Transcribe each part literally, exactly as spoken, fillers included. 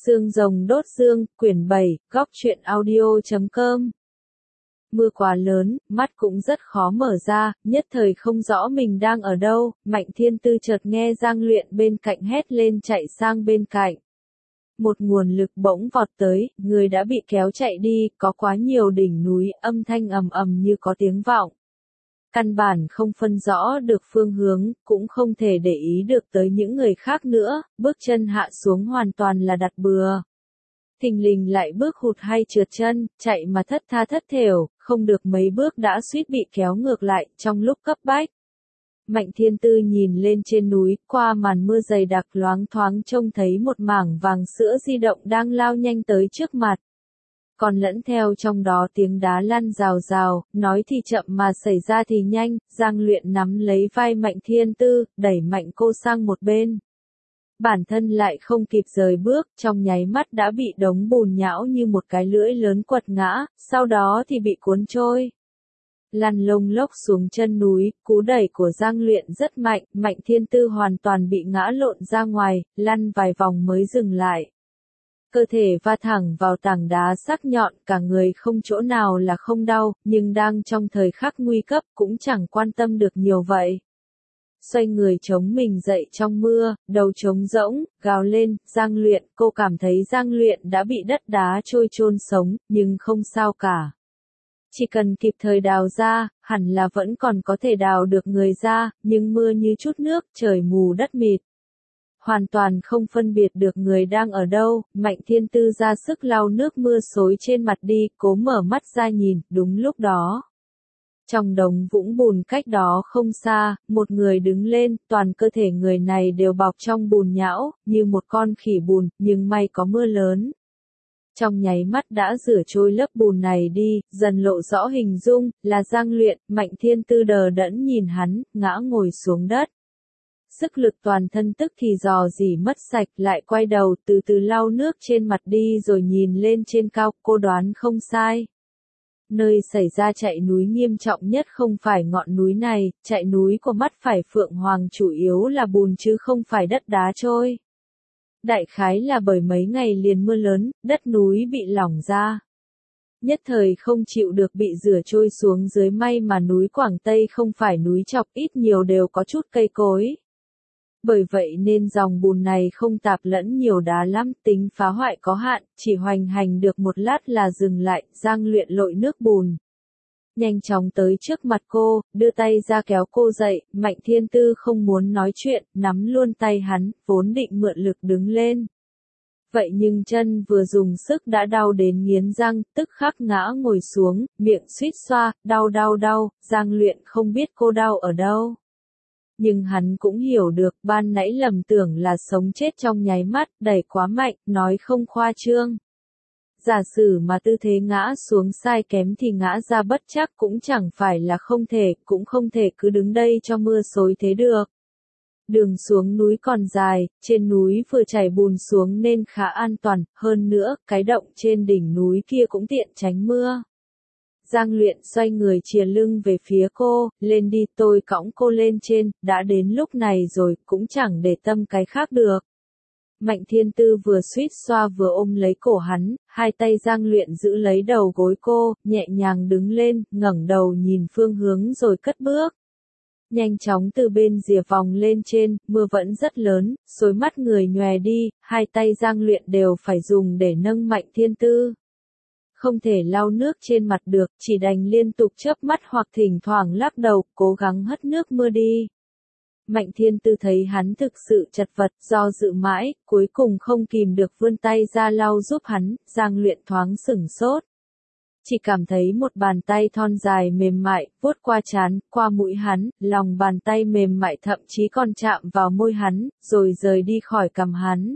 Xương rồng đốt xương, quyển bảy, góc truyện audio chấm com. Mưa quá lớn, mắt cũng rất khó mở ra, nhất thời không rõ mình đang ở đâu, Mạnh Thiên Tư chợt nghe Giang Luyện bên cạnh hét lên chạy sang bên cạnh. Một nguồn lực bỗng vọt tới, người đã bị kéo chạy đi, có quá nhiều đỉnh núi, âm thanh ầm ầm như có tiếng vọng. Căn bản không phân rõ được phương hướng, cũng không thể để ý được tới những người khác nữa, bước chân hạ xuống hoàn toàn là đặt bừa. Thình lình lại bước hụt hay trượt chân, chạy mà thất tha thất thểu, không được mấy bước đã suýt bị kéo ngược lại, trong lúc cấp bách. Mạnh Thiên Tư nhìn lên trên núi, qua màn mưa dày đặc loáng thoáng trông thấy một mảng vàng sữa di động đang lao nhanh tới trước mặt. Còn lẫn theo trong đó tiếng đá lăn rào rào, nói thì chậm mà xảy ra thì nhanh, Giang Luyện nắm lấy vai Mạnh Thiên Tư, đẩy mạnh cô sang một bên. Bản thân lại không kịp rời bước, trong nháy mắt đã bị đống bùn nhão như một cái lưỡi lớn quật ngã, sau đó thì bị cuốn trôi. Lăn lông lốc xuống chân núi, cú đẩy của Giang Luyện rất mạnh, Mạnh Thiên Tư hoàn toàn bị ngã lộn ra ngoài, lăn vài vòng mới dừng lại. Cơ thể va thẳng vào tảng đá sắc nhọn, cả người không chỗ nào là không đau, nhưng đang trong thời khắc nguy cấp cũng chẳng quan tâm được nhiều vậy. Xoay người chống mình dậy trong mưa, đầu trống rỗng, gào lên, Giang Luyện, cô cảm thấy Giang Luyện đã bị đất đá trôi chôn sống, nhưng không sao cả. Chỉ cần kịp thời đào ra, hẳn là vẫn còn có thể đào được người ra, nhưng mưa như chút nước, trời mù đất mịt. Hoàn toàn không phân biệt được người đang ở đâu, Mạnh Thiên Tư ra sức lau nước mưa xối trên mặt đi, cố mở mắt ra nhìn, đúng lúc đó. Trong đống vũng bùn cách đó không xa, một người đứng lên, toàn cơ thể người này đều bọc trong bùn nhão, như một con khỉ bùn, nhưng may có mưa lớn. Trong nháy mắt đã rửa trôi lớp bùn này đi, dần lộ rõ hình dung, là Giang Luyện, Mạnh Thiên Tư đờ đẫn nhìn hắn, ngã ngồi xuống đất. Sức lực toàn thân tức thì dò dỉ mất sạch, lại quay đầu từ từ lau nước trên mặt đi rồi nhìn lên trên cao, cô đoán không sai. Nơi xảy ra chạy núi nghiêm trọng nhất không phải ngọn núi này, chạy núi của mắt phải Phượng Hoàng chủ yếu là bùn chứ không phải đất đá trôi. Đại khái là bởi mấy ngày liền mưa lớn, đất núi bị lỏng ra. Nhất thời không chịu được bị rửa trôi xuống dưới, may mà núi Quảng Tây không phải núi chọc, ít nhiều đều có chút cây cối. Bởi vậy nên dòng bùn này không tạp lẫn nhiều đá lắm, tính phá hoại có hạn, chỉ hoành hành được một lát là dừng lại, Giang Luyện lội nước bùn. Nhanh chóng tới trước mặt cô, đưa tay ra kéo cô dậy, Mạnh Thiên Tư không muốn nói chuyện, nắm luôn tay hắn, vốn định mượn lực đứng lên. Vậy nhưng chân vừa dùng sức đã đau đến nghiến răng, tức khắc ngã ngồi xuống, miệng suýt xoa, đau đau đau, Giang Luyện không biết cô đau ở đâu. Nhưng hắn cũng hiểu được, ban nãy lầm tưởng là sống chết trong nháy mắt, đẩy quá mạnh, nói không khoa trương. Giả sử mà tư thế ngã xuống sai kém thì ngã ra bất chắc cũng chẳng phải là không thể, cũng không thể cứ đứng đây cho mưa xối thế được. Đường xuống núi còn dài, trên núi vừa chảy bùn xuống nên khá an toàn, hơn nữa, cái động trên đỉnh núi kia cũng tiện tránh mưa. Giang Luyện xoay người chìa lưng về phía cô, lên đi, tôi cõng cô lên trên, đã đến lúc này rồi, cũng chẳng để tâm cái khác được. Mạnh Thiên Tư vừa suýt xoa vừa ôm lấy cổ hắn, hai tay Giang Luyện giữ lấy đầu gối cô, nhẹ nhàng đứng lên, ngẩng đầu nhìn phương hướng rồi cất bước. Nhanh chóng từ bên rìa vòng lên trên, mưa vẫn rất lớn, xối mắt người nhòe đi, hai tay Giang Luyện đều phải dùng để nâng Mạnh Thiên Tư. Không thể lau nước trên mặt được, chỉ đành liên tục chớp mắt hoặc thỉnh thoảng lắc đầu, cố gắng hất nước mưa đi. Mạnh Thiên Tư thấy hắn thực sự chật vật, do dự mãi, cuối cùng không kìm được vươn tay ra lau giúp hắn, Giang Luyện thoáng sửng sốt. Chỉ cảm thấy một bàn tay thon dài mềm mại, vuốt qua trán, qua mũi hắn, lòng bàn tay mềm mại thậm chí còn chạm vào môi hắn, rồi rời đi khỏi cằm hắn.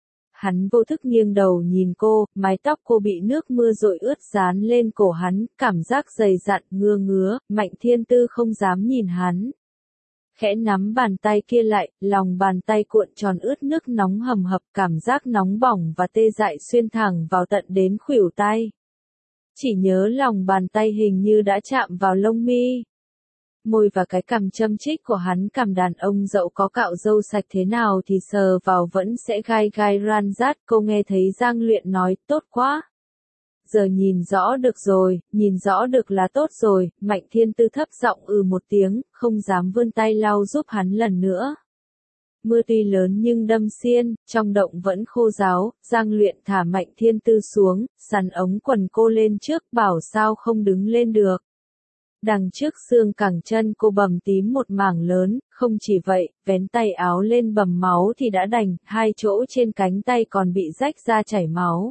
Hắn vô thức nghiêng đầu nhìn cô, mái tóc cô bị nước mưa dội ướt dán lên cổ hắn, cảm giác dày dặn, ngứa ngứa, Mạnh Thiên Tư không dám nhìn hắn. Khẽ nắm bàn tay kia lại, lòng bàn tay cuộn tròn ướt nước nóng hầm hập, cảm giác nóng bỏng và tê dại xuyên thẳng vào tận đến khuỷu tay. Chỉ nhớ lòng bàn tay hình như đã chạm vào lông mi. Môi và cái cằm châm chích của hắn, cằm đàn ông dẫu có cạo râu sạch thế nào thì sờ vào vẫn sẽ gai gai ran rát. Cô nghe thấy Giang Luyện nói, tốt quá. Giờ nhìn rõ được rồi, nhìn rõ được là tốt rồi. Mạnh Thiên Tư thấp giọng ừ một tiếng, không dám vươn tay lau giúp hắn lần nữa. Mưa tuy lớn nhưng đâm xiên, trong động vẫn khô ráo. Giang Luyện thả Mạnh Thiên Tư xuống, sắn ống quần cô lên trước, bảo sao không đứng lên được. Đằng trước xương cẳng chân cô bầm tím một mảng lớn, không chỉ vậy, vén tay áo lên bầm máu thì đã đành, hai chỗ trên cánh tay còn bị rách ra chảy máu.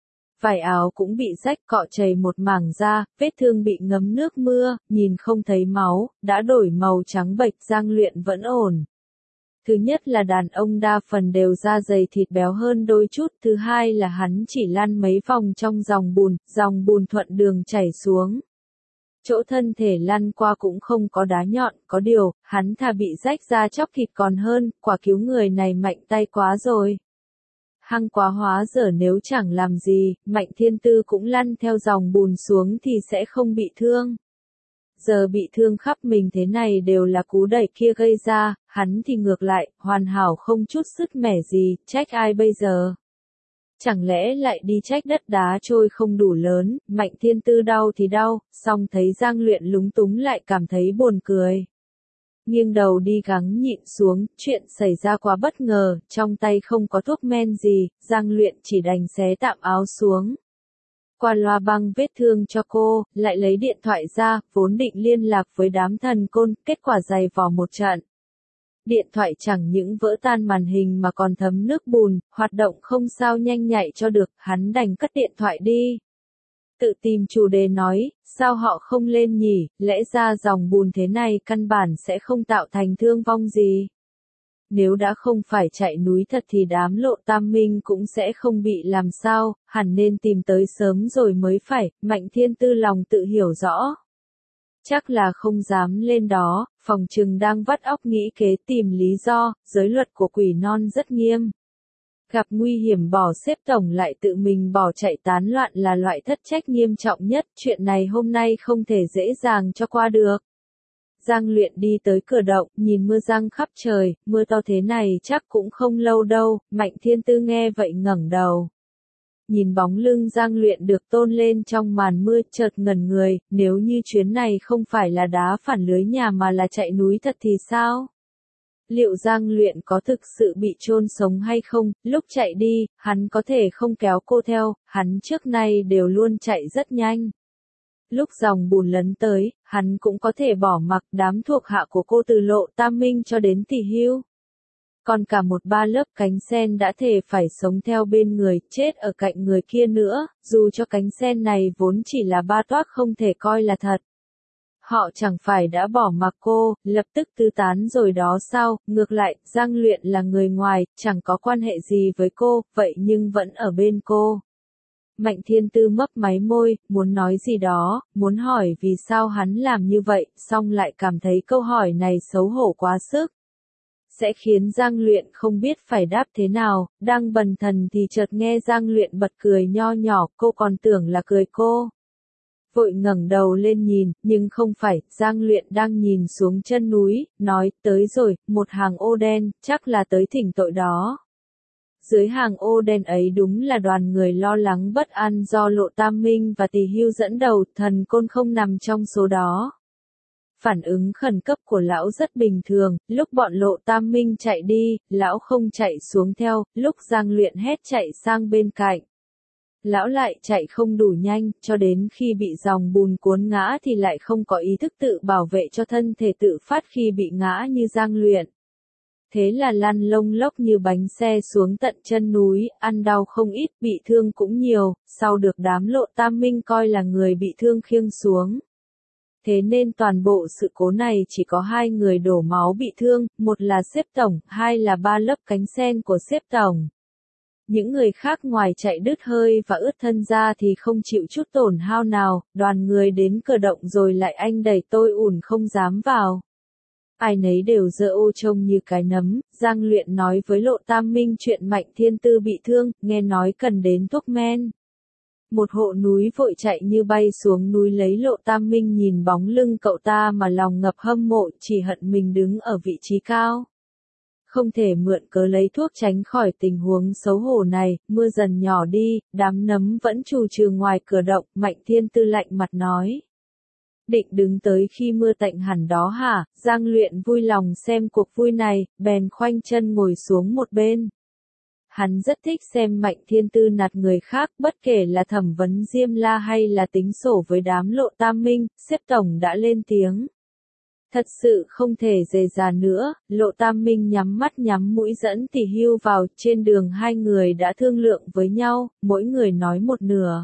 Vải áo cũng bị rách cọ chảy một mảng da, vết thương bị ngấm nước mưa, nhìn không thấy máu, đã đổi màu trắng bệch. Giang Luyện vẫn ổn. Thứ nhất là đàn ông đa phần đều da dày thịt béo hơn đôi chút, thứ hai là hắn chỉ lăn mấy vòng trong dòng bùn, dòng bùn thuận đường chảy xuống. Chỗ thân thể lăn qua cũng không có đá nhọn, có điều, hắn thà bị rách da chóc thịt còn hơn, quả cứu người này mạnh tay quá rồi. Hăng quá hóa dở, nếu chẳng làm gì, Mạnh Thiên Tư cũng lăn theo dòng bùn xuống thì sẽ không bị thương. Giờ bị thương khắp mình thế này đều là cú đẩy kia gây ra, hắn thì ngược lại, hoàn hảo không chút sứt mẻ gì, trách ai bây giờ? Chẳng lẽ lại đi trách đất đá trôi không đủ lớn. Mạnh Thiên Tư đau thì đau, song thấy Giang Luyện lúng túng lại cảm thấy buồn cười. Nghiêng đầu đi gắng nhịn xuống, chuyện xảy ra quá bất ngờ, trong tay không có thuốc men gì, Giang Luyện chỉ đành xé tạm áo xuống. Qua loa băng vết thương cho cô, lại lấy điện thoại ra, vốn định liên lạc với đám thần côn, kết quả giày vò một trận. Điện thoại chẳng những vỡ tan màn hình mà còn thấm nước bùn, hoạt động không sao nhanh nhạy cho được, hắn đành cất điện thoại đi. Tự tìm chủ đề nói, sao họ không lên nhỉ, lẽ ra dòng bùn thế này căn bản sẽ không tạo thành thương vong gì. Nếu đã không phải chạy núi thật thì đám Lộ Tam Minh cũng sẽ không bị làm sao, hẳn nên tìm tới sớm rồi mới phải. Mạnh Thiên Tư lòng tự hiểu rõ. Chắc là không dám lên đó, phòng trừng đang vắt óc nghĩ kế tìm lý do, giới luật của quỷ non rất nghiêm. Gặp nguy hiểm bỏ xếp tổng lại tự mình bỏ chạy tán loạn là loại thất trách nghiêm trọng nhất, chuyện này hôm nay không thể dễ dàng cho qua được. Giang Luyện đi tới cửa động, nhìn mưa giăng khắp trời, mưa to thế này chắc cũng không lâu đâu. Mạnh Thiên Tư nghe vậy ngẩng đầu. Nhìn bóng lưng Giang Luyện được tôn lên trong màn mưa, chợt ngẩn người, nếu như chuyến này không phải là đá phản lưới nhà mà là chạy núi thật thì sao? Liệu Giang Luyện có thực sự bị chôn sống hay không? Lúc chạy đi, hắn có thể không kéo cô theo, hắn trước nay đều luôn chạy rất nhanh. Lúc dòng bùn lấn tới, hắn cũng có thể bỏ mặc đám thuộc hạ của cô từ Lộ Tam Minh cho đến Tỷ Hưu. Còn cả một ba lớp cánh sen đã thề phải sống theo bên người, chết ở cạnh người kia nữa, dù cho cánh sen này vốn chỉ là ba toác không thể coi là thật. Họ chẳng phải đã bỏ mặc cô, lập tức tứ tán rồi đó sao? Ngược lại, Giang Luyện là người ngoài, chẳng có quan hệ gì với cô, vậy nhưng vẫn ở bên cô. Mạnh Thiên Tư mấp máy môi, muốn nói gì đó, muốn hỏi vì sao hắn làm như vậy, song lại cảm thấy câu hỏi này xấu hổ quá sức. Sẽ khiến Giang Luyện không biết phải đáp thế nào, đang bần thần thì chợt nghe Giang Luyện bật cười nho nhỏ, cô còn tưởng là cười cô. Vội ngẩng đầu lên nhìn, nhưng không phải, Giang Luyện đang nhìn xuống chân núi, nói, tới rồi, một hàng ô đen, chắc là tới thỉnh tội đó. Dưới hàng ô đen ấy đúng là đoàn người lo lắng bất an do Lộ Tam Minh và Tỷ Hưu dẫn đầu, thần côn không nằm trong số đó. Phản ứng khẩn cấp của lão rất bình thường, lúc bọn Lộ Tam Minh chạy đi, lão không chạy xuống theo, lúc Giang Luyện hét chạy sang bên cạnh. Lão lại chạy không đủ nhanh, cho đến khi bị dòng bùn cuốn ngã thì lại không có ý thức tự bảo vệ cho thân thể tự phát khi bị ngã như Giang Luyện. Thế là lăn lông lốc như bánh xe xuống tận chân núi, ăn đau không ít, bị thương cũng nhiều, sau được đám Lộ Tam Minh coi là người bị thương khiêng xuống. Thế nên toàn bộ sự cố này chỉ có hai người đổ máu bị thương, một là xếp tổng, hai là ba lớp cánh sen của xếp tổng. Những người khác ngoài chạy đứt hơi và ướt thân ra thì không chịu chút tổn hao nào, đoàn người đến cửa động rồi lại anh đẩy tôi ủn không dám vào. Ai nấy đều giơ ô trông như cái nấm. Giang Luyện nói với Lộ Tam Minh chuyện Mạnh Thiên Tư bị thương, nghe nói cần đến thuốc men. Một hộ núi vội chạy như bay xuống núi lấy Lộ Tam Minh nhìn bóng lưng cậu ta mà lòng ngập hâm mộ, chỉ hận mình đứng ở vị trí cao. Không thể mượn cớ lấy thuốc tránh khỏi tình huống xấu hổ này, mưa dần nhỏ đi, đám nấm vẫn trù trừ ngoài cửa động, Mạnh Thiên Tư lạnh mặt nói. Định đứng tới khi mưa tạnh hẳn đó hả? Giang Luyện vui lòng xem cuộc vui này, bèn khoanh chân ngồi xuống một bên. Hắn rất thích xem Mạnh Thiên Tư nạt người khác, bất kể là thẩm vấn Diêm La hay là tính sổ với đám Lộ Tam Minh, xếp tổng đã lên tiếng. Thật sự không thể dè dà nữa, Lộ Tam Minh nhắm mắt nhắm mũi dẫn Tỷ Hưu vào, trên đường hai người đã thương lượng với nhau, mỗi người nói một nửa.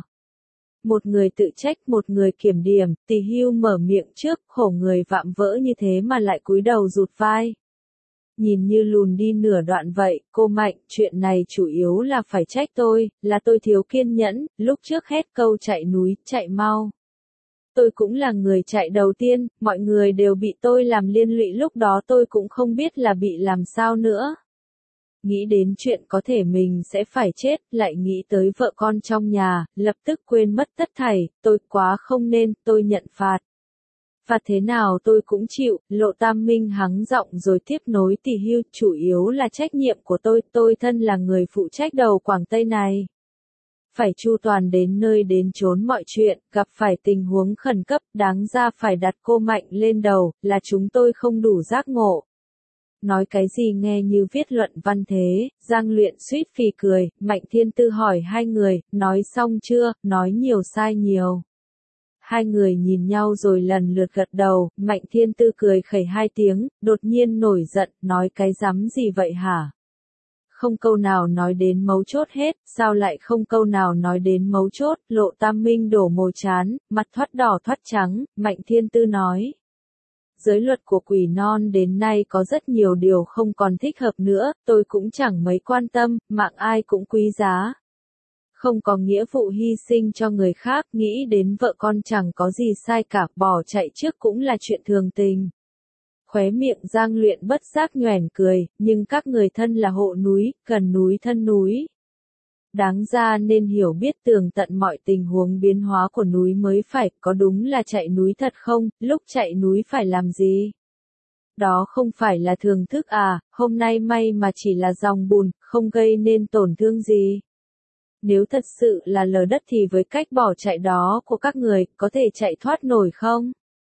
Một người tự trách, một người kiểm điểm, Tỷ Hưu mở miệng trước, khổ người vạm vỡ như thế mà lại cúi đầu rụt vai. Nhìn như lùn đi nửa đoạn vậy, cô Mạnh, chuyện này chủ yếu là phải trách tôi, là tôi thiếu kiên nhẫn, lúc trước hét câu chạy núi, chạy mau. Tôi cũng là người chạy đầu tiên, mọi người đều bị tôi làm liên lụy, lúc đó tôi cũng không biết là bị làm sao nữa. Nghĩ đến chuyện có thể mình sẽ phải chết, lại nghĩ tới vợ con trong nhà, lập tức quên mất tất thảy, tôi quá không nên, tôi nhận phạt. Phạt thế nào tôi cũng chịu, Lộ Tam Minh hắng giọng rồi tiếp nối Tỷ Hưu, chủ yếu là trách nhiệm của tôi, tôi thân là người phụ trách đầu Quảng Tây này. Phải chu toàn đến nơi đến chốn mọi chuyện, gặp phải tình huống khẩn cấp, đáng ra phải đặt cô Mạnh lên đầu, là chúng tôi không đủ giác ngộ. Nói cái gì nghe như viết luận văn thế, Giang Luyện suýt phì cười, Mạnh Thiên Tư hỏi hai người, nói xong chưa, nói nhiều sai nhiều. Hai người nhìn nhau rồi lần lượt gật đầu, Mạnh Thiên Tư cười khẩy hai tiếng, đột nhiên nổi giận, nói cái rắm gì vậy hả? Không câu nào nói đến mấu chốt hết, sao lại không câu nào nói đến mấu chốt, Lộ Tam Minh đổ mồ chán, mặt thoát đỏ thoát trắng, Mạnh Thiên Tư nói. Giới luật của Quỷ Non đến nay có rất nhiều điều không còn thích hợp nữa, tôi cũng chẳng mấy quan tâm, mạng ai cũng quý giá. Không có nghĩa vụ hy sinh cho người khác, nghĩ đến vợ con chẳng có gì sai cả, bỏ chạy trước cũng là chuyện thường tình. Khóe miệng Giang Luyện bất giác nhoẻn cười, nhưng các người thân là hộ núi, gần núi thân núi. Đáng ra nên hiểu biết tường tận mọi tình huống biến hóa của núi mới phải, có đúng là chạy núi thật không, lúc chạy núi phải làm gì? Đó không phải là thường thức à, hôm nay may mà chỉ là dòng bùn, không gây nên tổn thương gì. Nếu thật sự là lở đất thì với cách bỏ chạy đó của các người, có thể chạy thoát nổi không?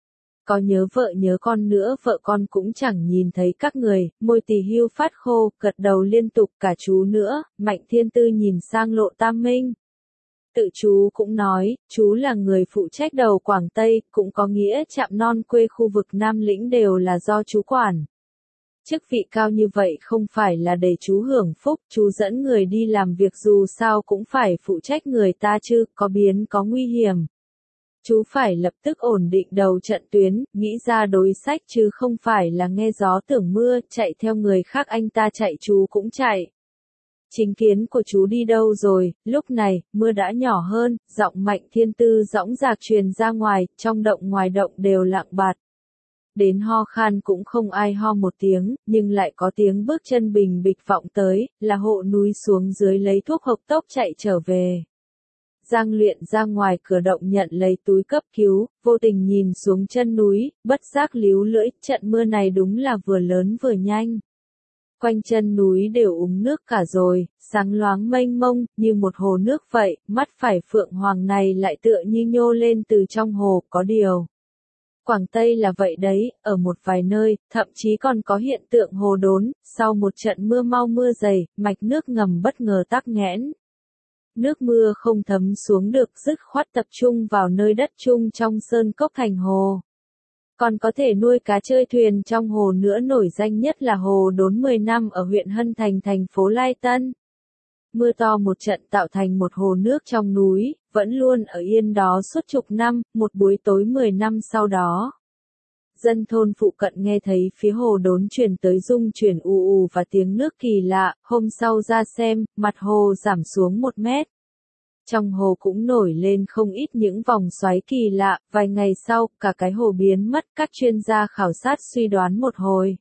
Có nhớ vợ nhớ con nữa, vợ con cũng chẳng nhìn thấy các người, môi Tỷ Hưu phát khô, gật đầu liên tục, cả chú nữa, Mạnh Thiên Tư nhìn sang Lộ Tam Minh. Tự chú cũng nói, chú là người phụ trách đầu Quảng Tây, cũng có nghĩa Trạm Non quê khu vực Nam Lĩnh đều là do chú quản. Chức vị cao như vậy không phải là để chú hưởng phúc, chú dẫn người đi làm việc dù sao cũng phải phụ trách người ta chứ, có biến có nguy hiểm. Chú phải lập tức ổn định đầu trận tuyến, nghĩ ra đối sách chứ không phải là nghe gió tưởng mưa, chạy theo người khác anh ta chạy chú cũng chạy. Chính kiến của chú đi đâu rồi, lúc này, mưa đã nhỏ hơn, giọng Mạnh Thiên Tư dõng dạc truyền ra ngoài, trong động ngoài động đều lặng bạt. Đến ho khan cũng không ai ho một tiếng, nhưng lại có tiếng bước chân bình bịch vọng tới, là hộ núi xuống dưới lấy thuốc hộc tốc chạy trở về. Giang Luyện ra ngoài cửa động nhận lấy túi cấp cứu, vô tình nhìn xuống chân núi, bất giác líu lưỡi, trận mưa này đúng là vừa lớn vừa nhanh. Quanh chân núi đều úng nước cả rồi, sáng loáng mênh mông, như một hồ nước vậy, mắt phải Phượng Hoàng này lại tựa như nhô lên từ trong hồ, có điều. Quảng Tây là vậy đấy, ở một vài nơi, thậm chí còn có hiện tượng hồ đốn, sau một trận mưa mau mưa dày, mạch nước ngầm bất ngờ tắc nghẽn. Nước mưa không thấm xuống được, dứt khoát tập trung vào nơi đất chung trong sơn cốc thành hồ. Còn có thể nuôi cá chơi thuyền trong hồ nữa, nổi danh nhất là hồ đốn mười năm ở huyện Hân Thành thành phố Lai Tân. Mưa to một trận tạo thành một hồ nước trong núi, vẫn luôn ở yên đó suốt chục năm, một buổi tối mười năm sau đó. Dân thôn phụ cận nghe thấy phía hồ đốn truyền tới rung chuyển ù ù và tiếng nước kỳ lạ, hôm sau ra xem, mặt hồ giảm xuống một mét. Trong hồ cũng nổi lên không ít những vòng xoáy kỳ lạ, vài ngày sau, cả cái hồ biến mất, các chuyên gia khảo sát suy đoán một hồi.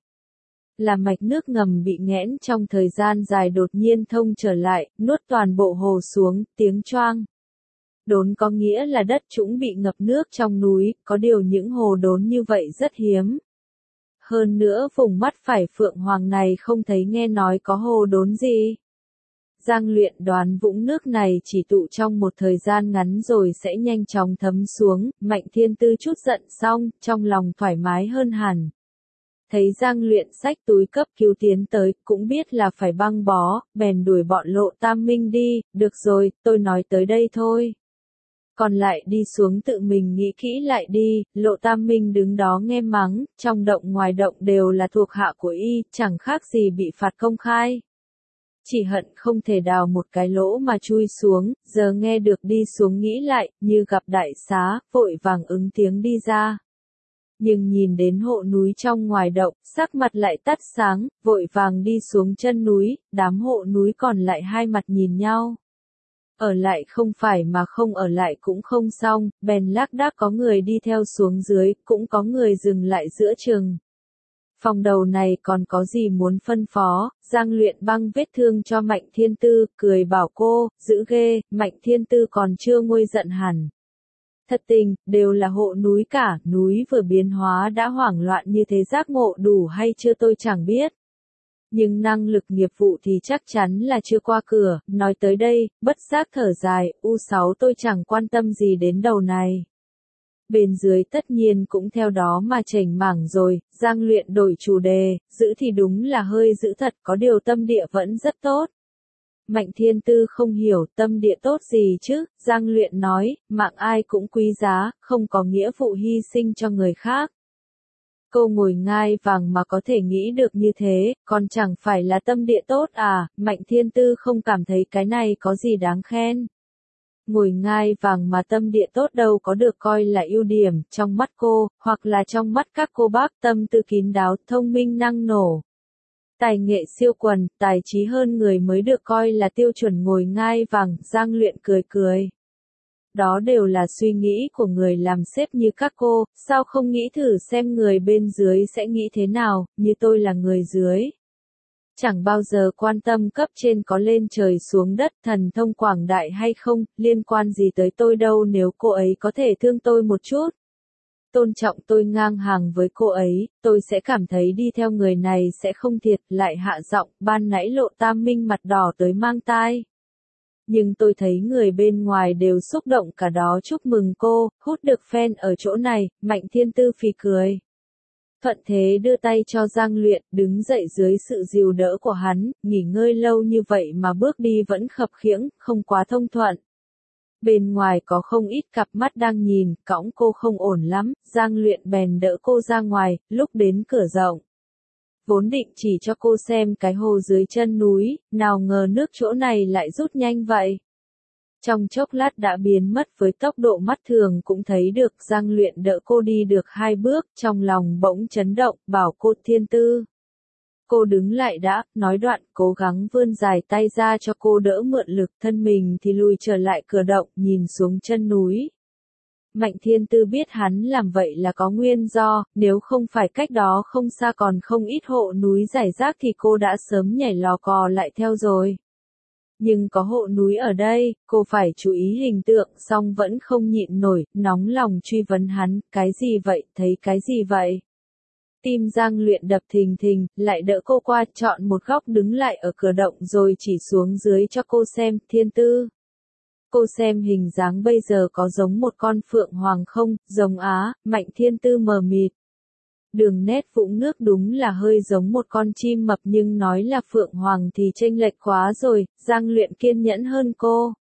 Là mạch nước ngầm bị nghẽn trong thời gian dài đột nhiên thông trở lại, nuốt toàn bộ hồ xuống, tiếng choang. Đốn có nghĩa là đất trũng bị ngập nước trong núi, có điều những hồ đốn như vậy rất hiếm. Hơn nữa vùng mắt phải Phượng Hoàng này không thấy nghe nói có hồ đốn gì. Giang Luyện đoán vũng nước này chỉ tụ trong một thời gian ngắn rồi sẽ nhanh chóng thấm xuống, Mạnh Thiên Tư chút giận xong, trong lòng thoải mái hơn hẳn. Thấy Giang Luyện xách túi cấp cứu tiến tới, cũng biết là phải băng bó, bèn đuổi bọn Lộ Tam Minh đi, được rồi, tôi nói tới đây thôi. Còn lại đi xuống tự mình nghĩ kỹ lại đi, Lộ Tam Minh đứng đó nghe mắng, trong động ngoài động đều là thuộc hạ của y, chẳng khác gì bị phạt công khai. Chỉ hận không thể đào một cái lỗ mà chui xuống, giờ nghe được đi xuống nghĩ lại, như gặp đại xá, vội vàng ứng tiếng đi ra. Nhưng nhìn đến hộ núi trong ngoài động, sắc mặt lại tắt sáng, vội vàng đi xuống chân núi, đám hộ núi còn lại hai mặt nhìn nhau. Ở lại không phải mà không ở lại cũng không xong, bèn lác đác có người đi theo xuống dưới, cũng có người dừng lại giữa chừng. Phòng đầu này còn có gì muốn phân phó, Giang Luyện băng vết thương cho Mạnh Thiên Tư, cười bảo cô, giữ ghê, Mạnh Thiên Tư còn chưa nguôi giận hẳn. Thật tình, đều là hộ núi cả, núi vừa biến hóa đã hoảng loạn như thế giác ngộ đủ hay chưa tôi chẳng biết. Nhưng năng lực nghiệp vụ thì chắc chắn là chưa qua cửa, nói tới đây, bất giác thở dài, u sáu tôi chẳng quan tâm gì đến đầu này. Bên dưới tất nhiên cũng theo đó mà chảnh mảng rồi, Giang Luyện đổi chủ đề, giữ thì đúng là hơi giữ thật, có điều tâm địa vẫn rất tốt. Mạnh Thiên Tư không hiểu tâm địa tốt gì chứ, Giang Luyện nói, mạng ai cũng quý giá, không có nghĩa vụ hy sinh cho người khác. Cô ngồi ngai vàng mà có thể nghĩ được như thế, còn chẳng phải là tâm địa tốt à, Mạnh Thiên Tư không cảm thấy cái này có gì đáng khen. Ngồi ngai vàng mà tâm địa tốt đâu có được coi là ưu điểm, trong mắt cô, hoặc là trong mắt các cô bác tâm tư kín đáo, thông minh năng nổ. Tài nghệ siêu quần, tài trí hơn người mới được coi là tiêu chuẩn ngồi ngai vàng, Giang Luyện cười cười. Đó đều là suy nghĩ của người làm sếp như các cô, sao không nghĩ thử xem người bên dưới sẽ nghĩ thế nào, như tôi là người dưới. Chẳng bao giờ quan tâm cấp trên có lên trời xuống đất thần thông quảng đại hay không, liên quan gì tới tôi đâu nếu cô ấy có thể thương tôi một chút. Tôn trọng tôi ngang hàng với cô ấy, tôi sẽ cảm thấy đi theo người này sẽ không thiệt, lại hạ giọng, ban nãy Lộ Tam Minh mặt đỏ tới mang tai. Nhưng tôi thấy người bên ngoài đều xúc động cả đó chúc mừng cô, hút được fan ở chỗ này, Mạnh Thiên Tư phì cười. Thuận thế đưa tay cho Giang Luyện, đứng dậy dưới sự dìu đỡ của hắn, nghỉ ngơi lâu như vậy mà bước đi vẫn khập khiễng, không quá thông thuận. Bên ngoài có không ít cặp mắt đang nhìn, cõng cô không ổn lắm, Giang Luyện bèn đỡ cô ra ngoài, lúc đến cửa rộng. Vốn định chỉ cho cô xem cái hồ dưới chân núi, nào ngờ nước chỗ này lại rút nhanh vậy. Trong chốc lát đã biến mất với tốc độ mắt thường cũng thấy được Giang Luyện đỡ cô đi được hai bước, trong lòng bỗng chấn động, bảo cô Thiên Tư. Cô đứng lại đã, nói đoạn, cố gắng vươn dài tay ra cho cô đỡ mượn lực, thân mình thì lùi trở lại cửa động, nhìn xuống chân núi. Mạnh Thiên Tư biết hắn làm vậy là có nguyên do, nếu không phải cách đó không xa còn không ít hộ núi rải rác thì cô đã sớm nhảy lò cò lại theo rồi. Nhưng có hộ núi ở đây, cô phải chú ý hình tượng, song vẫn không nhịn nổi, nóng lòng truy vấn hắn, cái gì vậy, thấy cái gì vậy? Tim Giang Luyện đập thình thình, lại đỡ cô qua, chọn một góc đứng lại ở cửa động rồi chỉ xuống dưới cho cô xem, Thiên Tư. Cô xem hình dáng bây giờ có giống một con phượng hoàng không, giống á, Mạnh Thiên Tư mờ mịt. Đường nét vũng nước đúng là hơi giống một con chim mập nhưng nói là phượng hoàng thì chênh lệch quá rồi, Giang Luyện kiên nhẫn hơn cô.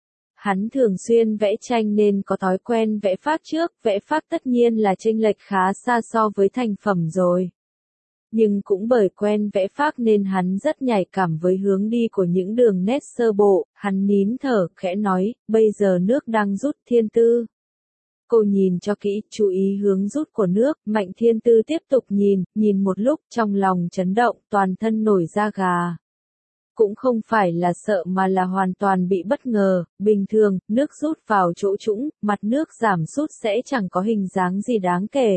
Hắn thường xuyên vẽ tranh nên có thói quen vẽ phác trước, vẽ phác tất nhiên là chênh lệch khá xa so với thành phẩm rồi. Nhưng cũng bởi quen vẽ phác nên hắn rất nhạy cảm với hướng đi của những đường nét sơ bộ, hắn nín thở, khẽ nói, bây giờ nước đang rút, Thiên Tư. Cô nhìn cho kỹ, chú ý hướng rút của nước, Mạnh Thiên Tư tiếp tục nhìn, nhìn một lúc, trong lòng chấn động, toàn thân nổi da gà. Cũng không phải là sợ mà là hoàn toàn bị bất ngờ, bình thường, nước rút vào chỗ trũng, mặt nước giảm sút sẽ chẳng có hình dáng gì đáng kể.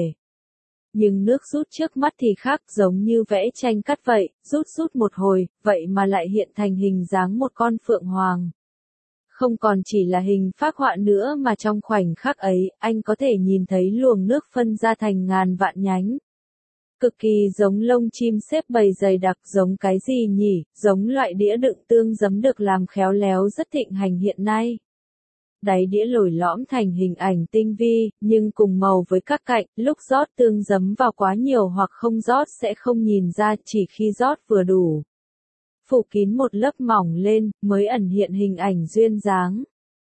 Nhưng nước rút trước mắt thì khác, giống như vẽ tranh cắt vậy, rút rút một hồi, vậy mà lại hiện thành hình dáng một con phượng hoàng. Không còn chỉ là hình phác họa nữa mà trong khoảnh khắc ấy, anh có thể nhìn thấy luồng nước phân ra thành ngàn vạn nhánh. Cực kỳ giống lông chim xếp bầy dày đặc, giống cái gì nhỉ, giống loại đĩa đựng tương giấm được làm khéo léo rất thịnh hành hiện nay. Đáy đĩa lồi lõm thành hình ảnh tinh vi, nhưng cùng màu với các cạnh, lúc rót tương giấm vào quá nhiều hoặc không rót sẽ không nhìn ra, chỉ khi rót vừa đủ. Phủ kín một lớp mỏng lên, mới ẩn hiện hình ảnh duyên dáng.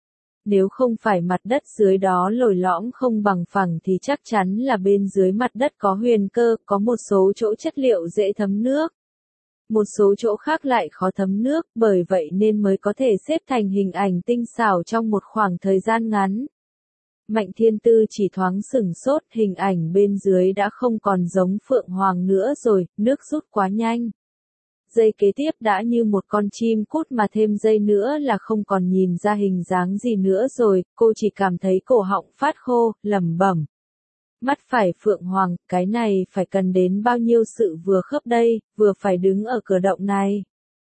Nếu không phải mặt đất dưới đó lồi lõm không bằng phẳng thì chắc chắn là bên dưới mặt đất có huyền cơ, có một số chỗ chất liệu dễ thấm nước. Một số chỗ khác lại khó thấm nước, bởi vậy nên mới có thể xếp thành hình ảnh tinh xảo trong một khoảng thời gian ngắn. Mạnh Thiên Tư chỉ thoáng sửng sốt, hình ảnh bên dưới đã không còn giống phượng hoàng nữa rồi, nước rút quá nhanh. Giây kế tiếp đã như một con chim cút mà thêm giây nữa là không còn nhìn ra hình dáng gì nữa rồi, cô chỉ cảm thấy cổ họng phát khô, lẩm bẩm. Mắt phải phượng hoàng, cái này phải cần đến bao nhiêu sự vừa khớp đây, vừa phải đứng ở cửa động này.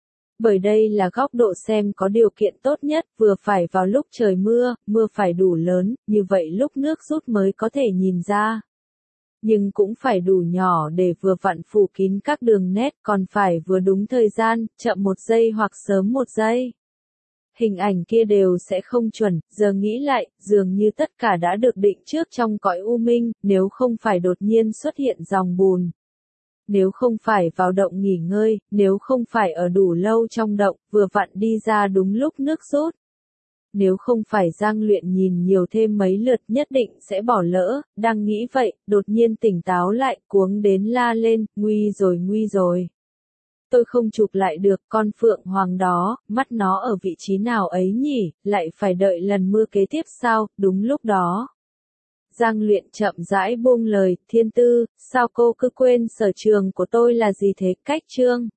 Bởi đây là góc độ xem có điều kiện tốt nhất, vừa phải vào lúc trời mưa, mưa phải đủ lớn, như vậy lúc nước rút mới có thể nhìn ra. Nhưng cũng phải đủ nhỏ để vừa vặn phủ kín các đường nét, còn phải vừa đúng thời gian, chậm một giây hoặc sớm một giây. Hình ảnh kia đều sẽ không chuẩn, giờ nghĩ lại, dường như tất cả đã được định trước trong cõi u minh, nếu không phải đột nhiên xuất hiện dòng bùn. Nếu không phải vào động nghỉ ngơi, nếu không phải ở đủ lâu trong động, vừa vặn đi ra đúng lúc nước rút. Nếu không phải Giang Luyện nhìn nhiều thêm mấy lượt nhất định sẽ bỏ lỡ, đang nghĩ vậy, đột nhiên tỉnh táo lại, cuống đến la lên, nguy rồi nguy rồi. Tôi không chụp lại được con phượng hoàng đó, mắt nó ở vị trí nào ấy nhỉ, lại phải đợi lần mưa kế tiếp sao, đúng lúc đó. Giang Luyện chậm rãi buông lời, Thiên Tư, sao cô cứ quên sở trường của tôi là gì thế, cách chương.